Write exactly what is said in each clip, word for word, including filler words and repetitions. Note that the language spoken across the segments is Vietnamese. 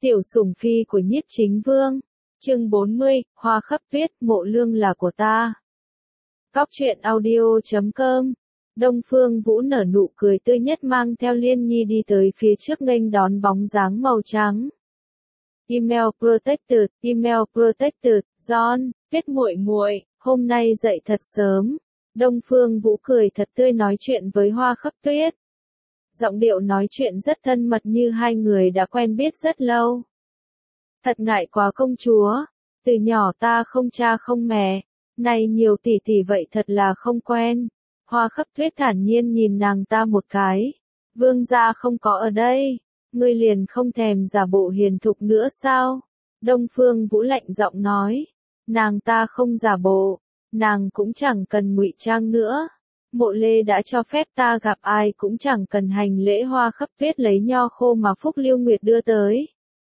Tiểu sủng phi của Nhiếp Chính Vương. Chương bốn mươi, Hoa Khắp Tuyết, Mộ Lương là của ta. Cóc truyện audio chấm com. Đông Phương Vũ nở nụ cười tươi nhất mang theo Liên Nhi đi tới phía trước nghênh đón bóng dáng màu trắng. Email protected, email protected, John, Tuyết muội muội, hôm nay dậy thật sớm. Đông Phương Vũ cười thật tươi nói chuyện với Hoa Khắp Tuyết. Giọng điệu nói chuyện rất thân mật như hai người đã quen biết rất lâu. Thật ngại quá công chúa, từ nhỏ ta không cha không mẹ, nay nhiều tỷ tỷ vậy thật là không quen. Hoa Khắp Tuyết thản nhiên nhìn nàng ta một cái. Vương gia không có ở đây, ngươi liền không thèm giả bộ hiền thục nữa sao? Đông Phương Vũ lạnh giọng nói. Nàng ta không giả bộ, nàng cũng chẳng cần ngụy trang nữa. Mộ Lê đã cho phép ta gặp ai cũng chẳng cần hành lễ. Hoa Khắp Tuyết lấy nho khô mà Phúc Liêu Nguyệt đưa tới.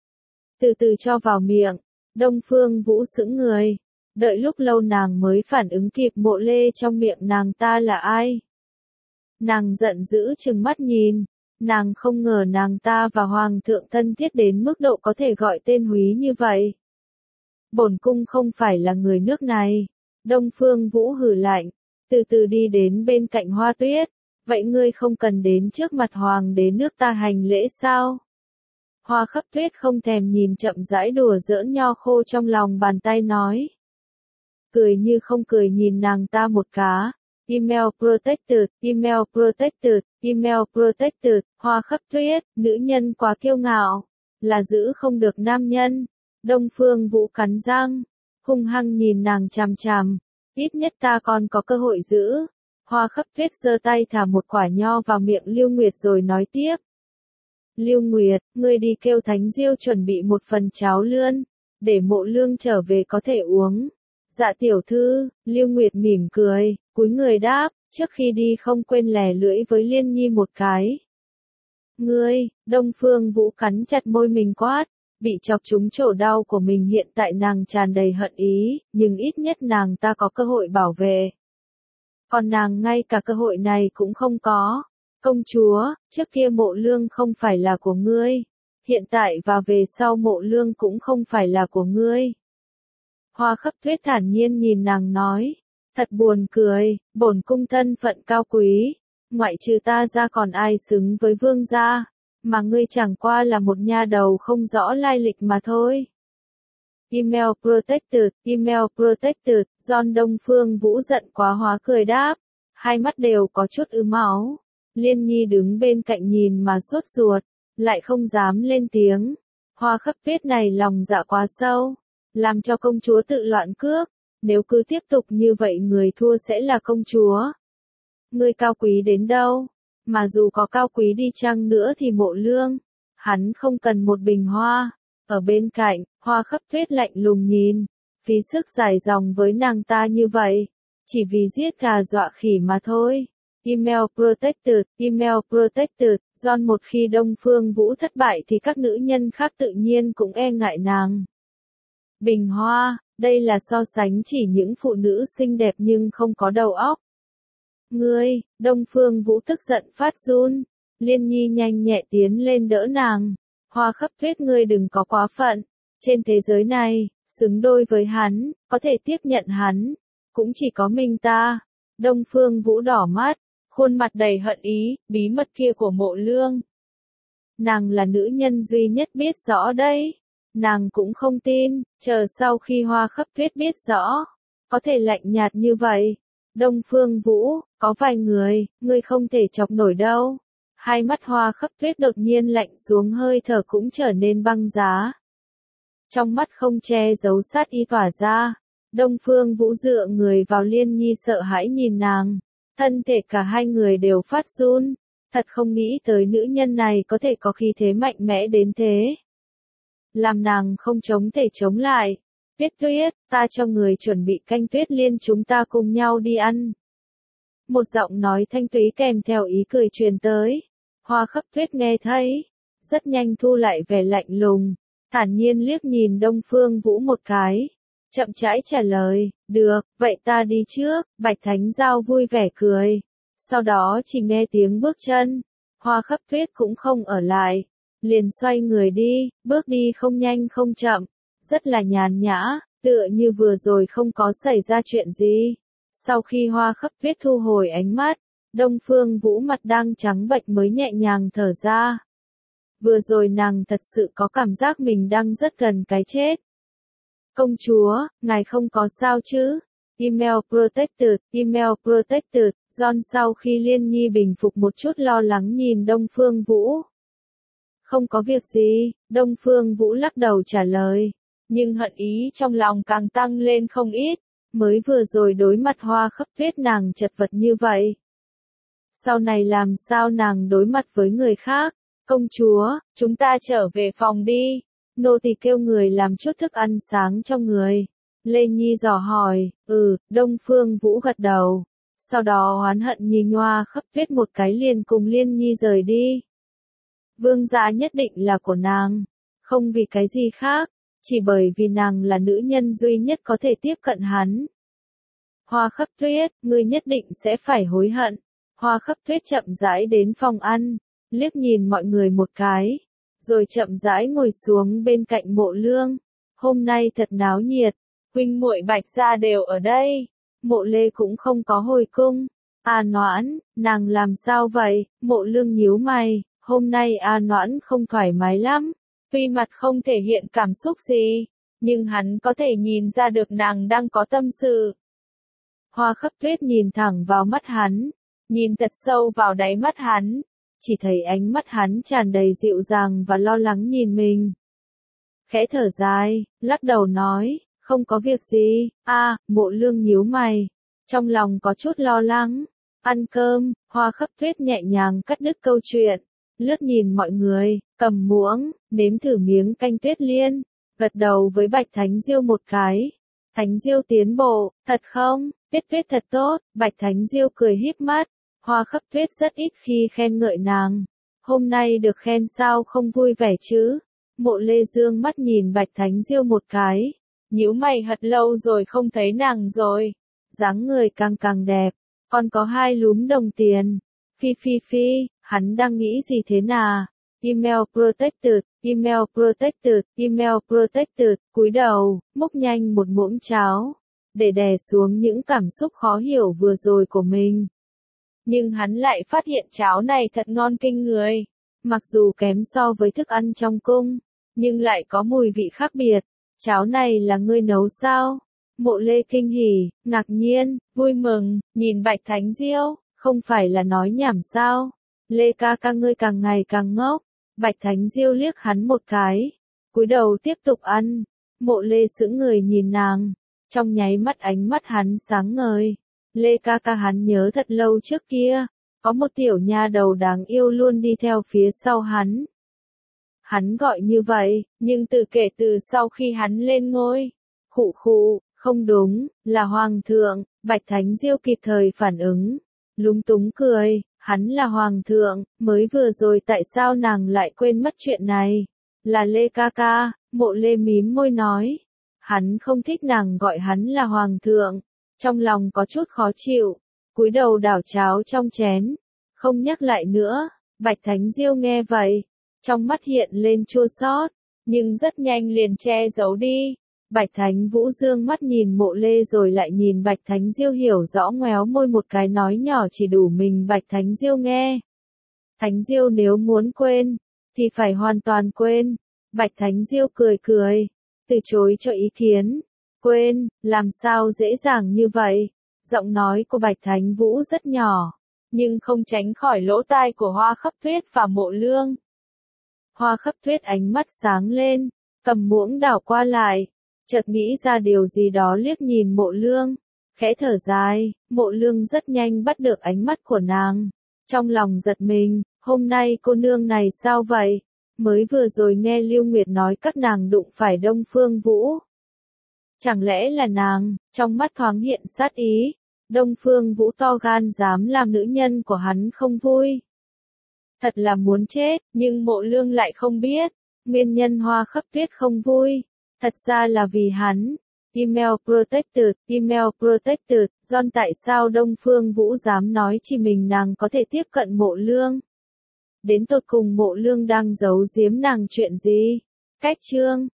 Từ từ cho vào miệng, Đông Phương Vũ sững người. Đợi lúc lâu nàng mới phản ứng kịp Mộ Lê trong miệng nàng ta là ai. Nàng giận dữ trừng mắt nhìn, nàng không ngờ nàng ta và Hoàng thượng thân thiết đến mức độ có thể gọi tên húy như vậy. Bổn cung không phải là người nước này. Đông Phương Vũ hừ lạnh, từ từ đi đến bên cạnh Hoa Tuyết. Vậy ngươi không cần đến trước mặt Hoàng đế nước ta hành lễ sao? Hoa Khắp Tuyết không thèm nhìn chậm rãi đùa giỡn nho khô trong lòng bàn tay nói. Cười như không cười nhìn nàng ta một cá. Email protected, email protected, email protected, Hoa Khắp Tuyết, nữ nhân quá kiêu ngạo, là giữ không được nam nhân. Đông Phương Vũ cắn răng, hung hăng nhìn nàng chằm chằm, ít nhất ta còn có cơ hội giữ. Hoa Khắp Tuyết giơ tay thả một quả nho vào miệng Liêu Nguyệt rồi nói tiếp. Liêu Nguyệt, ngươi đi kêu Thánh Diêu chuẩn bị một phần cháo lươn, để Mộ Lương trở về có thể uống. Dạ tiểu thư, Liêu Nguyệt mỉm cười, cúi người đáp, trước khi đi không quên lè lưỡi với Liên Nhi một cái. Ngươi, Đông Phương Vũ cắn chặt môi mình quát, bị chọc trúng chỗ đau của mình hiện tại nàng tràn đầy hận ý, nhưng ít nhất nàng ta có cơ hội bảo vệ. Còn nàng ngay cả cơ hội này cũng không có. Công chúa, trước kia Mộ Lương không phải là của ngươi, hiện tại và về sau Mộ Lương cũng không phải là của ngươi. Hoa Khắp Tuyết thản nhiên nhìn nàng nói, thật buồn cười, bổn cung thân phận cao quý, ngoại trừ ta ra còn ai xứng với vương gia, mà ngươi chẳng qua là một nha đầu không rõ lai lịch mà thôi. Email protected, email protected, John. Đông Phương Vũ giận quá hóa cười đáp, hai mắt đều có chút ứ máu. Liên Nhi đứng bên cạnh nhìn mà sốt ruột, lại không dám lên tiếng. Hoa Khắp Tuyết này lòng dạ quá sâu, làm cho công chúa tự loạn cước, nếu cứ tiếp tục như vậy người thua sẽ là công chúa. Ngươi cao quý đến đâu, mà dù có cao quý đi chăng nữa thì Mộ Lương, hắn không cần một bình hoa. Ở bên cạnh, Hoa Khắp Tuyết lạnh lùng nhìn, phí sức dài dòng với nàng ta như vậy, chỉ vì giết gà dọa khỉ mà thôi. Email protected, email protected, John. Một khi Đông Phương Vũ thất bại thì các nữ nhân khác tự nhiên cũng e ngại nàng. Bình hoa, đây là so sánh chỉ những phụ nữ xinh đẹp nhưng không có đầu óc. Ngươi, Đông Phương Vũ tức giận phát run. Liên Nhi nhanh nhẹ tiến lên đỡ nàng. Hoa Khắp Tuyết, ngươi đừng có quá phận. Trên thế giới này, xứng đôi với hắn, có thể tiếp nhận hắn, cũng chỉ có mình ta. Đông Phương Vũ đỏ mắt, khuôn mặt đầy hận ý, bí mật kia của Mộ Lương. Nàng là nữ nhân duy nhất biết rõ đấy. Nàng cũng không tin, chờ sau khi Hoa Khắp Tuyết biết rõ, có thể lạnh nhạt như vậy. Đông Phương Vũ, có vài người, ngươi không thể chọc nổi đâu. Hai mắt Hoa Khắp Tuyết đột nhiên lạnh xuống, hơi thở cũng trở nên băng giá. Trong mắt không che giấu sát ý tỏa ra. Đông Phương Vũ dựa người vào Liên Nhi sợ hãi nhìn nàng. Thân thể cả hai người đều phát run. Thật không nghĩ tới nữ nhân này có thể có khí thế mạnh mẽ đến thế. Làm nàng không chống thể chống lại. Tuyết Tuyết, ta cho người chuẩn bị canh tuyết liên, chúng ta cùng nhau đi ăn. Một giọng nói thanh túy kèm theo ý cười truyền tới. Hoa Khắp Tuyết nghe thấy, rất nhanh thu lại vẻ lạnh lùng, thản nhiên liếc nhìn Đông Phương Vũ một cái, chậm rãi trả lời, được, vậy ta đi trước. Bạch Thánh Giao vui vẻ cười, sau đó chỉ nghe tiếng bước chân. Hoa Khắp Tuyết cũng không ở lại, liền xoay người đi, bước đi không nhanh không chậm, rất là nhàn nhã, tựa như vừa rồi không có xảy ra chuyện gì. Sau khi Hoa Khắp Tuyết thu hồi ánh mắt, Đông Phương Vũ mặt đang trắng bệch mới nhẹ nhàng thở ra. Vừa rồi nàng thật sự có cảm giác mình đang rất gần cái chết. Công chúa, ngài không có sao chứ? Email protected, email protected, John sau khi Liên Nhi bình phục một chút lo lắng nhìn Đông Phương Vũ. Không có việc gì, Đông Phương Vũ lắc đầu trả lời. Nhưng hận ý trong lòng càng tăng lên không ít, mới vừa rồi đối mặt Hoa Khắp Tuyết nàng chật vật như vậy. Sau này làm sao nàng đối mặt với người khác? Công chúa, chúng ta trở về phòng đi. Nô tỳ kêu người làm chút thức ăn sáng cho người. Lê Nhi dò hỏi, ừ, Đông Phương Vũ gật đầu. Sau đó oán hận nhìn Hoa Khắp Tuyết một cái liền cùng Liên Nhi rời đi. Vương gia nhất định là của nàng, không vì cái gì khác, chỉ bởi vì nàng là nữ nhân duy nhất có thể tiếp cận hắn. Hoa Khắp Tuyết, ngươi nhất định sẽ phải hối hận. Hoa Khắp Tuyết chậm rãi đến phòng ăn, liếc nhìn mọi người một cái, rồi chậm rãi ngồi xuống bên cạnh Mộ Lương. Hôm nay thật náo nhiệt, huynh muội Bạch gia đều ở đây. Mộ Lê cũng không có hồi cung. A Noãn, nàng làm sao vậy? Mộ Lương nhíu mày, hôm nay A Noãn không thoải mái lắm. Tuy mặt không thể hiện cảm xúc gì, nhưng hắn có thể nhìn ra được nàng đang có tâm sự. Hoa Khắp Tuyết nhìn thẳng vào mắt hắn, nhìn thật sâu vào đáy mắt hắn, chỉ thấy ánh mắt hắn tràn đầy dịu dàng và lo lắng nhìn mình. Khẽ thở dài, lắc đầu nói, không có việc gì. A, à, Mộ Lương nhíu mày, trong lòng có chút lo lắng. Ăn cơm, Hoa Khắp Tuyết nhẹ nhàng cắt đứt câu chuyện, lướt nhìn mọi người, cầm muỗng, nếm thử miếng canh tuyết liên, gật đầu với Bạch Thánh Diêu một cái. Thánh Diêu tiến bộ, thật không? Tuyết Tuyết thật tốt. Bạch Thánh Diêu cười híp mắt. Hoa Khắp Tuyết rất ít khi khen ngợi nàng. Hôm nay được khen sao không vui vẻ chứ? Mộ Lê dương mắt nhìn Bạch Thánh Diêu một cái, nhíu mày hật lâu rồi không thấy nàng rồi. Dáng người càng càng đẹp, còn có hai lúm đồng tiền. Phi phi phi, hắn đang nghĩ gì thế nà? Email protected, email protected, email protected, cúi đầu, múc nhanh một muỗng cháo, để đè xuống những cảm xúc khó hiểu vừa rồi của mình. Nhưng hắn lại phát hiện cháo này thật ngon kinh người. Mặc dù kém so với thức ăn trong cung, nhưng lại có mùi vị khác biệt. Cháo này là ngươi nấu sao? Mộ Lê kinh hỉ, ngạc nhiên, vui mừng, nhìn Bạch Thánh Diêu, không phải là nói nhảm sao? Lê ca ca ngươi càng ngày càng ngốc. Bạch Thánh Diêu liếc hắn một cái, cúi đầu tiếp tục ăn. Mộ Lê sững người nhìn nàng, trong nháy mắt ánh mắt hắn sáng ngời. Lê ca ca hắn nhớ thật lâu trước kia, có một tiểu nha đầu đáng yêu luôn đi theo phía sau hắn. Hắn gọi như vậy, nhưng từ kể từ sau khi hắn lên ngôi, khụ khụ, không đúng, là hoàng thượng. Bạch Thánh Diêu kịp thời phản ứng, lúng túng cười, hắn là hoàng thượng, mới vừa rồi tại sao nàng lại quên mất chuyện này? Là Lê ca ca. Mộ Lê mím môi nói, hắn không thích nàng gọi hắn là hoàng thượng, trong lòng có chút khó chịu, cúi đầu đảo cháo trong chén, không nhắc lại nữa. Bạch Thánh Diêu nghe vậy, trong mắt hiện lên chua xót, nhưng rất nhanh liền che giấu đi. Bạch Thánh Vũ dương mắt nhìn Mộ Lê rồi lại nhìn Bạch Thánh Diêu, hiểu rõ ngoéo môi một cái nói nhỏ chỉ đủ mình Bạch Thánh Diêu nghe. Thánh Diêu nếu muốn quên, thì phải hoàn toàn quên. Bạch Thánh Diêu cười cười, từ chối cho ý kiến. Quên, làm sao dễ dàng như vậy? Giọng nói của Bạch Thánh Vũ rất nhỏ, nhưng không tránh khỏi lỗ tai của Hoa Khắp Tuyết và Mộ Lương. Hoa Khắp Tuyết ánh mắt sáng lên, cầm muỗng đảo qua lại, chợt nghĩ ra điều gì đó liếc nhìn Mộ Lương, khẽ thở dài. Mộ Lương rất nhanh bắt được ánh mắt của nàng, trong lòng giật mình, hôm nay cô nương này sao vậy? Mới vừa rồi nghe Lưu Nguyệt nói các nàng đụng phải Đông Phương Vũ. Chẳng lẽ là nàng? Trong mắt thoáng hiện sát ý. Đông Phương Vũ to gan dám làm nữ nhân của hắn không vui. Thật là muốn chết, nhưng Mộ Lương lại không biết. Nguyên nhân Hoa Khắp Tuyết không vui, thật ra là vì hắn. Email protected, email protected, John tại sao Đông Phương Vũ dám nói chỉ mình nàng có thể tiếp cận Mộ Lương? Đến tột cùng Mộ Lương đang giấu giếm nàng chuyện gì? Cách chương